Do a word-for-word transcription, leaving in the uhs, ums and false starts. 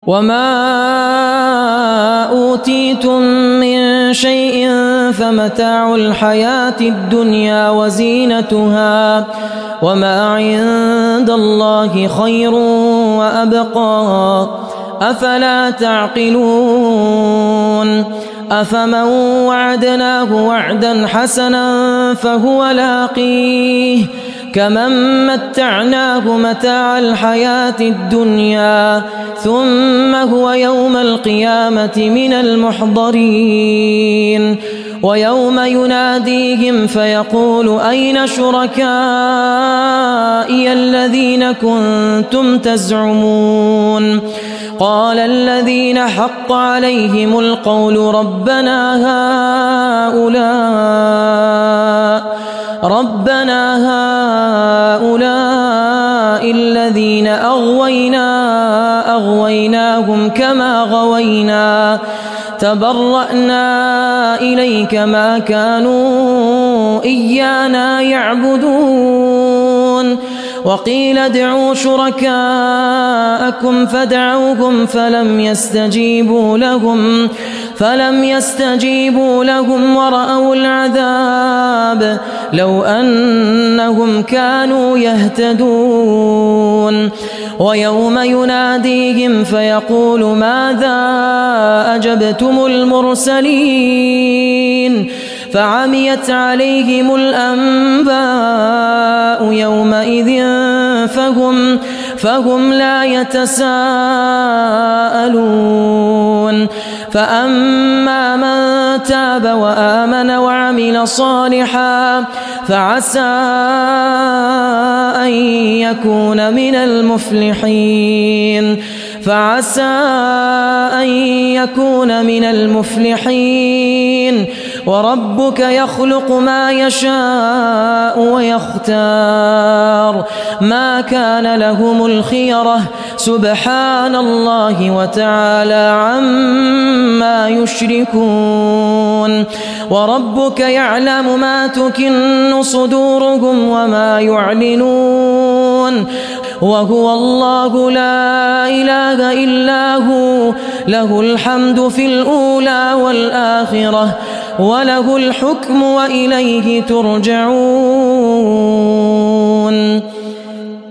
وما أوتيتم من شيء فمتاع الحياة الدنيا وزينتها وما عند الله خير وأبقى أفلا تعقلون أفمن وعدناه وعدا حسنا فهو لاقيه كمن متعناه متاع الحياة الدنيا ثم هو يوم القيامة من المحضرين ويوم يناديهم فيقول أين شركائي الذين كنتم تزعمون قال الذين حق عليهم القول ربنا هؤلاء ربنا هؤلاء الذين أغوينا أغويناهم كما غوينا تبرأنا إليك ما كانوا إيانا يعبدون وقيل ادعوا شركاءكم فدعوهم فلم يستجيبوا لهم فلم يستجيبوا لهم ورأوا العذاب لو أنهم كانوا يهتدون ويوم يناديهم فيقول ماذا أجبتم المرسلين فعميت عليهم الأنباء يومئذ فهم, فهم لا يتساءلون فأما من تاب وآمن وعمل صالحا فعسى أن يكون من المفلحين فعسى أن يكون من المفلحين وربك يخلق ما يشاء ويختار ما كان لهم الخيرة سبحان الله وتعالى عما يشركون وربك يعلم ما تكن صدورهم وما يعلنون وهو الله لا إله إلا هو له الحمد في الأولى والآخرة وله الحكم وإليه ترجعون.